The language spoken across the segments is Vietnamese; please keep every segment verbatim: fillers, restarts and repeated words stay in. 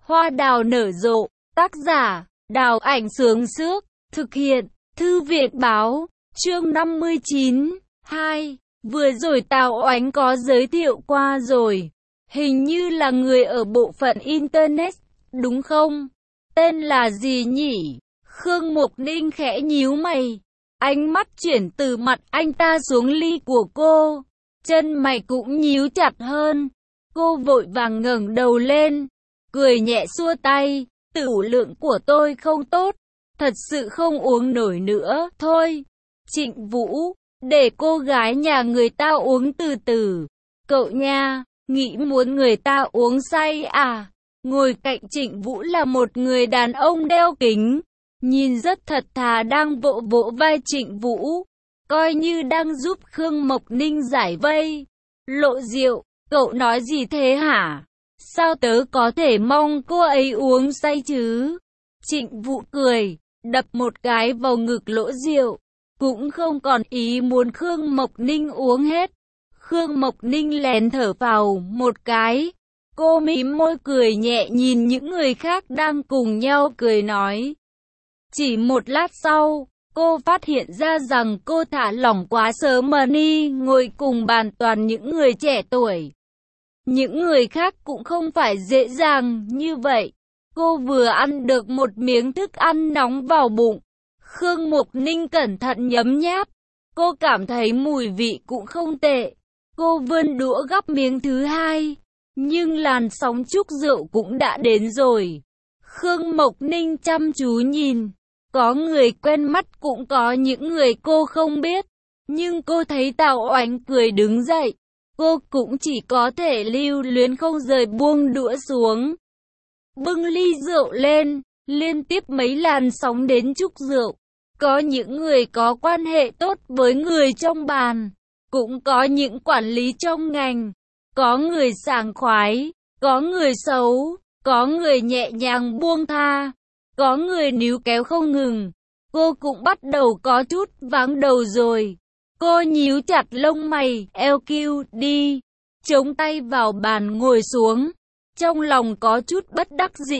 Hoa đào nở rộ, tác giả, Đào Ảnh Sướng Sước, thực hiện, Thư viện Báo, chương năm mươi chín, hai. Vừa rồi Tào Oánh có giới thiệu qua rồi, hình như là người ở bộ phận Internet, đúng không? Tên là gì nhỉ? Khương Mục Ninh khẽ nhíu mày, ánh mắt chuyển từ mặt anh ta xuống ly của cô, chân mày cũng nhíu chặt hơn. Cô vội vàng ngẩng đầu lên, cười nhẹ xua tay, tửu lượng của tôi không tốt, thật sự không uống nổi nữa, thôi. Trịnh Vũ, để cô gái nhà người ta uống từ từ. Cậu nha, nghĩ muốn người ta uống say à? Ngồi cạnh Trịnh Vũ là một người đàn ông đeo kính, nhìn rất thật thà đang vỗ vỗ vai Trịnh Vũ, coi như đang giúp Khương Mộc Ninh giải vây. Lộ Diệu, cậu nói gì thế hả? Sao tớ có thể mong cô ấy uống say chứ? Trịnh Vũ cười, đập một cái vào ngực Lỗ Diệu, cũng không còn ý muốn Khương Mộc Ninh uống hết. Khương Mộc Ninh lén thở vào một cái, cô mím môi cười nhẹ nhìn những người khác đang cùng nhau cười nói. Chỉ một lát sau, cô phát hiện ra rằng cô thả lỏng quá sớm mà đi ngồi cùng bàn toàn những người trẻ tuổi. Những người khác cũng không phải dễ dàng như vậy. Cô vừa ăn được một miếng thức ăn nóng vào bụng. Khương Mục Ninh cẩn thận nhấm nháp. Cô cảm thấy mùi vị cũng không tệ. Cô vươn đũa gắp miếng thứ hai. Nhưng làn sóng chúc rượu cũng đã đến rồi. Khương Mộc Ninh chăm chú nhìn. Có người quen mắt cũng có những người cô không biết. Nhưng cô thấy Tào Oánh cười đứng dậy. Cô cũng chỉ có thể lưu luyến không rời buông đũa xuống. Bưng ly rượu lên, liên tiếp mấy làn sóng đến chúc rượu. Có những người có quan hệ tốt với người trong bàn, cũng có những quản lý trong ngành, có người sảng khoái, có người xấu, có người nhẹ nhàng buông tha, có người níu kéo không ngừng. Cô cũng bắt đầu có chút váng đầu rồi. Cô nhíu chặt lông mày, eo kiu đi, chống tay vào bàn ngồi xuống. Trong lòng có chút bất đắc dĩ.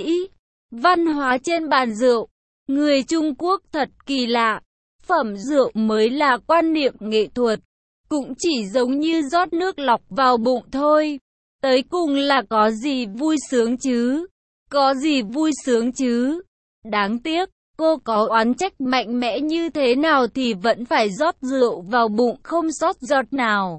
Văn hóa trên bàn rượu, người Trung Quốc thật kỳ lạ. Phẩm rượu mới là quan niệm nghệ thuật, cũng chỉ giống như rót nước lọc vào bụng thôi. Tới cùng là có gì vui sướng chứ? Có gì vui sướng chứ? Đáng tiếc. Cô có oán trách mạnh mẽ như thế nào thì vẫn phải rót rượu vào bụng không sót giọt nào.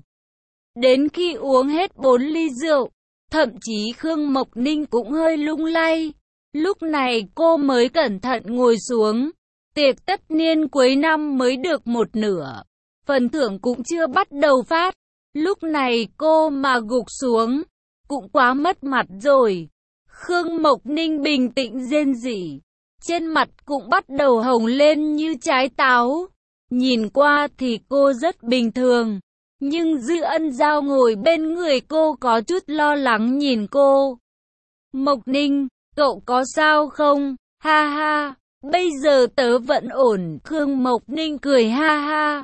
Đến khi uống hết bốn ly rượu, thậm chí Khương Mộc Ninh cũng hơi lung lay. Lúc này cô mới cẩn thận ngồi xuống. Tiệc tất niên cuối năm mới được một nửa. Phần thưởng cũng chưa bắt đầu phát. Lúc này cô mà gục xuống, cũng quá mất mặt rồi. Khương Mộc Ninh bình tĩnh rên rỉ. Trên mặt cũng bắt đầu hồng lên như trái táo. Nhìn qua thì cô rất bình thường. Nhưng Dư Ân Giao ngồi bên người cô có chút lo lắng nhìn cô. Mộc Ninh, cậu có sao không? Ha ha, bây giờ tớ vẫn ổn. Khương Mộc Ninh cười ha ha.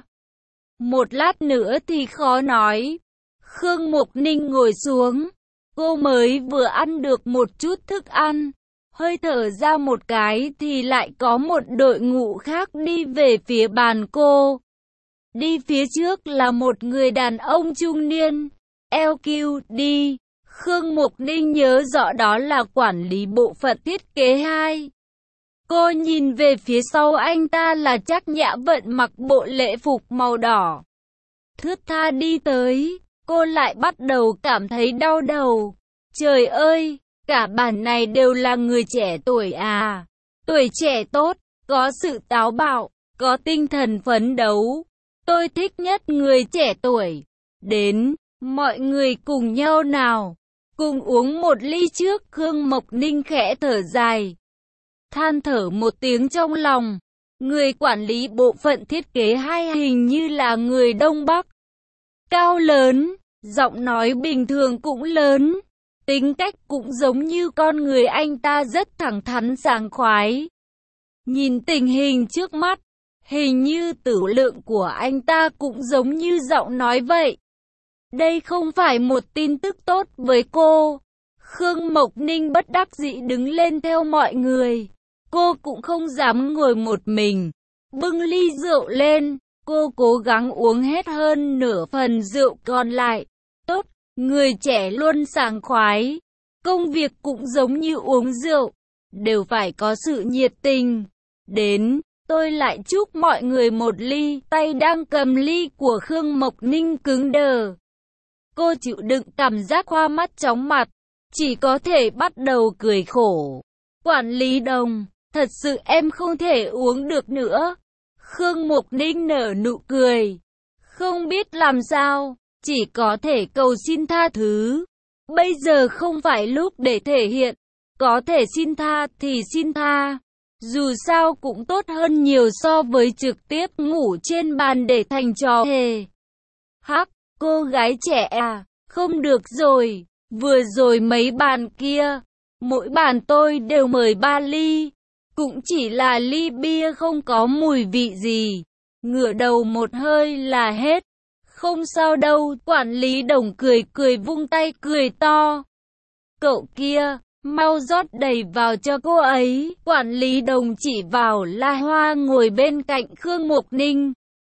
Một lát nữa thì khó nói. Khương Mộc Ninh ngồi xuống. Cô mới vừa ăn được một chút thức ăn. Hơi thở ra một cái thì lại có một đội ngũ khác đi về phía bàn cô. Đi phía trước là một người đàn ông trung niên. lờ quy đê. Khương Mục Ninh nhớ rõ đó là quản lý bộ phận thiết kế hai. Cô nhìn về phía sau anh ta là Trác Nhã Vận mặc bộ lễ phục màu đỏ. Thướt tha đi tới, cô lại bắt đầu cảm thấy đau đầu. Trời ơi! Cả bàn này đều là người trẻ tuổi à. Tuổi trẻ tốt, có sự táo bạo, có tinh thần phấn đấu. Tôi thích nhất người trẻ tuổi. Đến, mọi người cùng nhau nào. Cùng uống một ly trước. Khương Mộc Ninh khẽ thở dài. Than thở một tiếng trong lòng. Người quản lý bộ phận thiết kế hai hình như là người Đông Bắc. Cao lớn, giọng nói bình thường cũng lớn. Tính cách cũng giống như con người anh ta rất thẳng thắn sảng khoái. Nhìn tình hình trước mắt, hình như tửu lượng của anh ta cũng giống như giọng nói vậy. Đây không phải một tin tức tốt với cô. Khương Mộc Ninh bất đắc dĩ đứng lên theo mọi người. Cô cũng không dám ngồi một mình. Bưng ly rượu lên, cô cố gắng uống hết hơn nửa phần rượu còn lại. Tốt, người trẻ luôn sảng khoái. Công việc cũng giống như uống rượu, đều phải có sự nhiệt tình. Đến, tôi lại chúc mọi người một ly. Tay đang cầm ly của Khương Mộc Ninh cứng đờ. Cô chịu đựng cảm giác hoa mắt chóng mặt, chỉ có thể bắt đầu cười khổ. Quản lý Đồng, thật sự em không thể uống được nữa. Khương Mộc Ninh nở nụ cười. Không biết làm sao, chỉ có thể cầu xin tha thứ. Bây giờ không phải lúc để thể hiện. Có thể xin tha thì xin tha. Dù sao cũng tốt hơn nhiều so với trực tiếp ngủ trên bàn để thành trò hề. Hắc, cô gái trẻ à, không được rồi. Vừa rồi mấy bàn kia, mỗi bàn tôi đều mời ba ly. Cũng chỉ là ly bia không có mùi vị gì. Ngửa đầu một hơi là hết. Không sao đâu, quản lý Đồng cười cười vung tay cười to. Cậu kia, mau rót đầy vào cho cô ấy. Quản lý Đồng chỉ vào La Hoa ngồi bên cạnh Khương Mộc Ninh.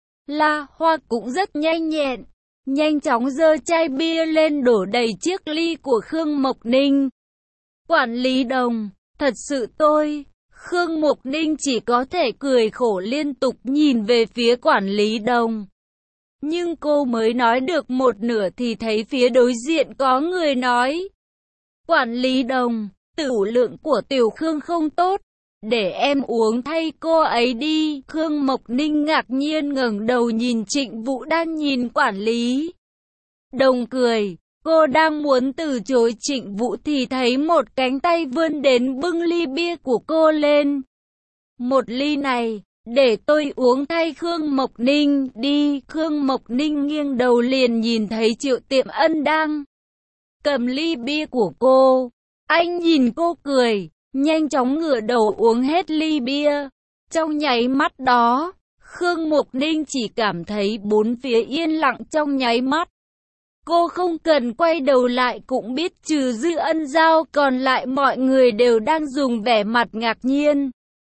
La Hoa cũng rất nhanh nhẹn, nhanh chóng giơ chai bia lên đổ đầy chiếc ly của Khương Mộc Ninh. Quản lý Đồng, thật sự tôi... Khương Mộc Ninh chỉ có thể cười khổ liên tục nhìn về phía quản lý Đồng. Nhưng cô mới nói được một nửa thì thấy phía đối diện có người nói. Quản lý Đồng, tửu lượng của Tiểu Khương không tốt, để em uống thay cô ấy đi. Khương Mộc Ninh ngạc nhiên ngẩng đầu nhìn Trịnh Vũ đang nhìn quản lý Đồng cười. Cô đang muốn từ chối Trịnh Vũ thì thấy một cánh tay vươn đến bưng ly bia của cô lên. Một ly này, để tôi uống thay Khương Mộc Ninh đi. Khương Mộc Ninh nghiêng đầu liền nhìn thấy Triệu Tiệm Ân đang cầm ly bia của cô. Anh nhìn cô cười, nhanh chóng ngửa đầu uống hết ly bia. Trong nháy mắt đó, Khương Mộc Ninh chỉ cảm thấy bốn phía yên lặng trong nháy mắt. Cô không cần quay đầu lại cũng biết trừ Dư Ân Giao còn lại mọi người đều đang dùng vẻ mặt ngạc nhiên.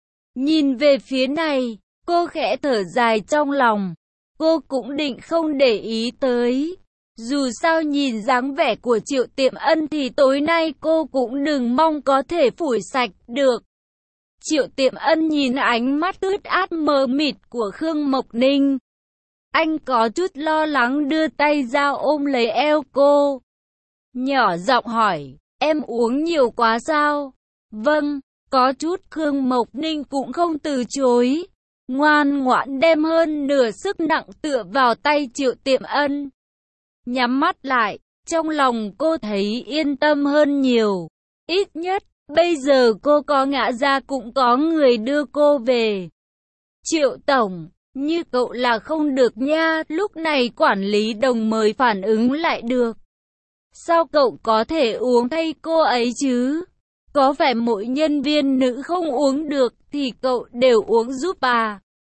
Nhìn về phía này, cô khẽ thở dài trong lòng. Cô cũng định không để ý tới. Dù sao nhìn dáng vẻ của Triệu Tiệm Ân thì tối nay cô cũng đừng mong có thể phủi sạch được. Triệu Tiệm Ân nhìn ánh mắt ướt át mờ mịt của Khương Mộc Ninh. Anh có chút lo lắng đưa tay ra ôm lấy eo cô. Nhỏ giọng hỏi, em uống nhiều quá sao? Vâng, có chút. Khương Mộc Ninh cũng không từ chối. Ngoan ngoãn đem hơn nửa sức nặng tựa vào tay Triệu Tiệm Ân. Nhắm mắt lại, trong lòng cô thấy yên tâm hơn nhiều. Ít nhất, bây giờ cô có ngã ra cũng có người đưa cô về. Triệu Tổng, như cậu là không được nha. Lúc này quản lý Đồng mới phản ứng lại được. Sao cậu có thể uống thay cô ấy chứ? Có phải mỗi nhân viên nữ không uống được thì cậu đều uống giúp à?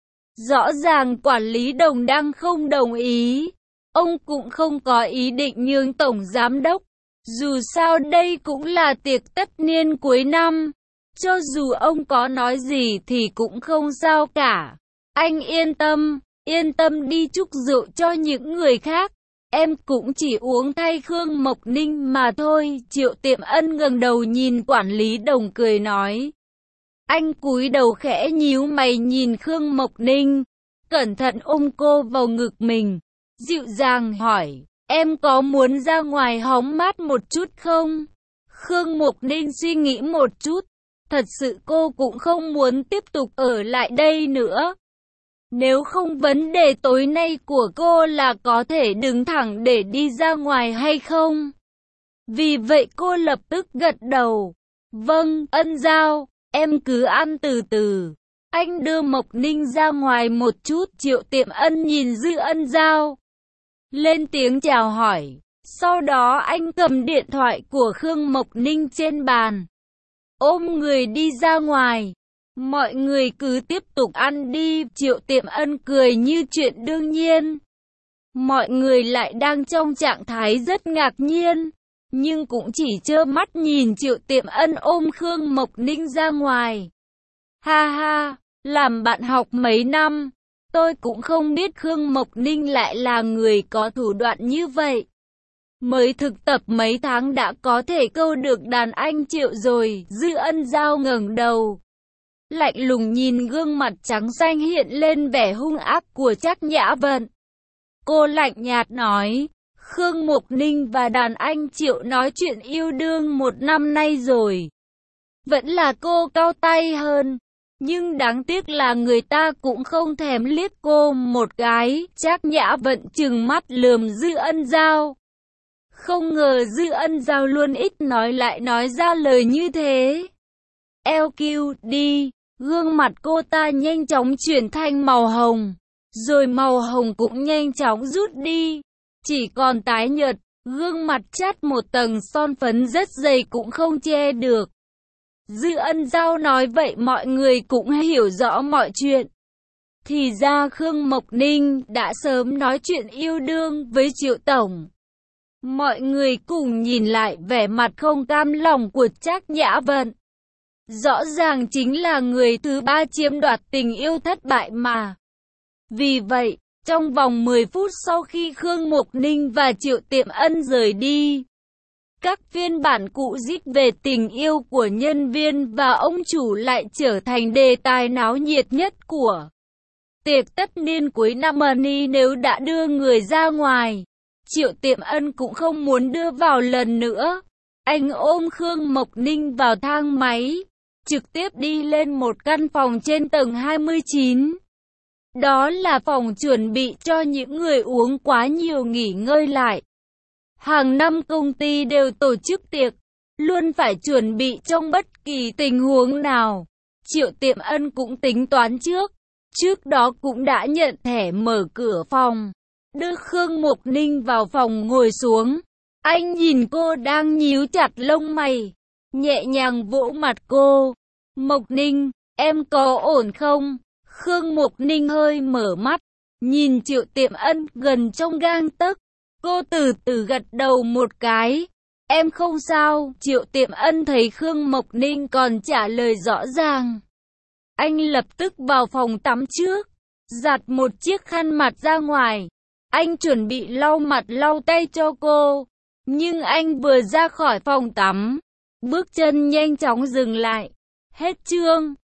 Rõ ràng quản lý Đồng đang không đồng ý. Ông cũng không có ý định nhường tổng giám đốc. Dù sao đây cũng là tiệc tất niên cuối năm. Cho dù ông có nói gì thì cũng không sao cả. Anh yên tâm, yên tâm đi chúc rượu cho những người khác. Em cũng chỉ uống thay Khương Mộc Ninh mà thôi. Triệu Tiệm Ân ngẩng đầu nhìn quản lý Đồng cười nói. Anh cúi đầu khẽ nhíu mày nhìn Khương Mộc Ninh, cẩn thận ôm cô vào ngực mình, dịu dàng hỏi, em có muốn ra ngoài hóng mát một chút không? Khương Mộc Ninh suy nghĩ một chút, thật sự cô cũng không muốn tiếp tục ở lại đây nữa. Nếu không vấn đề tối nay của cô là có thể đứng thẳng để đi ra ngoài hay không? Vì vậy cô lập tức gật đầu. Vâng, Ân Giao, em cứ ăn từ từ. Anh đưa Mộc Ninh ra ngoài một chút. Triệu Tiệm Ân nhìn Dư Ân Giao, lên tiếng chào hỏi. Sau đó anh cầm điện thoại của Khương Mộc Ninh trên bàn, ôm người đi ra ngoài. Mọi người cứ tiếp tục ăn đi. Triệu Tiệm Ân cười như chuyện đương nhiên. Mọi người lại đang trong trạng thái rất ngạc nhiên. nhưng cũng chỉ trơ mắt nhìn Triệu Tiệm Ân ôm Khương Mộc Ninh ra ngoài. Ha ha, làm bạn học mấy năm, tôi cũng không biết Khương Mộc Ninh lại là người có thủ đoạn như vậy. Mới thực tập mấy tháng đã có thể câu được đàn anh Triệu rồi. Dư Ân Giao ngẩng đầu, lạnh lùng nhìn gương mặt trắng xanh hiện lên vẻ hung ác của Trác Nhã Vận. Cô lạnh nhạt nói, Khương Mộc Ninh và đàn anh Triệu nói chuyện yêu đương một năm nay rồi. Vẫn là cô cao tay hơn, nhưng đáng tiếc là người ta cũng không thèm liếc cô một cái. Trác Nhã Vận trừng mắt lườm Dư Ân Giao. Không ngờ Dư Ân Giao luôn ít nói lại nói ra lời như thế. lờ quy đi, gương mặt cô ta nhanh chóng chuyển thành màu hồng, rồi màu hồng cũng nhanh chóng rút đi, chỉ còn tái nhợt, gương mặt chát một tầng son phấn rất dày cũng không che được. Dư Ân Giao nói vậy mọi người cũng hiểu rõ mọi chuyện. Thì ra Khương Mộc Ninh đã sớm nói chuyện yêu đương với Triệu Tổng. Mọi người cùng nhìn lại vẻ mặt không cam lòng của Trác Nhã Vận. Rõ ràng chính là người thứ ba chiếm đoạt tình yêu thất bại mà. Vì vậy, trong vòng mười phút sau khi Khương Mộc Ninh và Triệu Tiệm Ân rời đi, các phiên bản cũ rít về tình yêu của nhân viên và ông chủ lại trở thành đề tài náo nhiệt nhất của tiệc tất niên cuối năm. Money nếu đã đưa người ra ngoài, Triệu Tiệm Ân cũng không muốn đưa vào lần nữa. Anh ôm Khương Mộc Ninh vào thang máy, trực tiếp đi lên một căn phòng trên tầng hai mươi chín. Đó là phòng chuẩn bị cho những người uống quá nhiều nghỉ ngơi lại. Hàng năm công ty đều tổ chức tiệc, luôn phải chuẩn bị trong bất kỳ tình huống nào. Triệu Tiệm Ân cũng tính toán trước, trước đó cũng đã nhận thẻ mở cửa phòng, đưa Khương Mộc Ninh vào phòng ngồi xuống. Anh nhìn cô đang nhíu chặt lông mày, nhẹ nhàng vỗ mặt cô. Mộc Ninh, em có ổn không? Khương Mộc Ninh hơi mở mắt, nhìn Triệu Tiệm Ân gần trong gang tấc. Cô từ từ gật đầu một cái. Em không sao. Triệu Tiệm Ân thấy Khương Mộc Ninh còn trả lời rõ ràng. Anh lập tức vào phòng tắm trước, giặt một chiếc khăn mặt ra ngoài. Anh chuẩn bị lau mặt lau tay cho cô. Nhưng anh vừa ra khỏi phòng tắm, bước chân nhanh chóng dừng lại. Hết chương.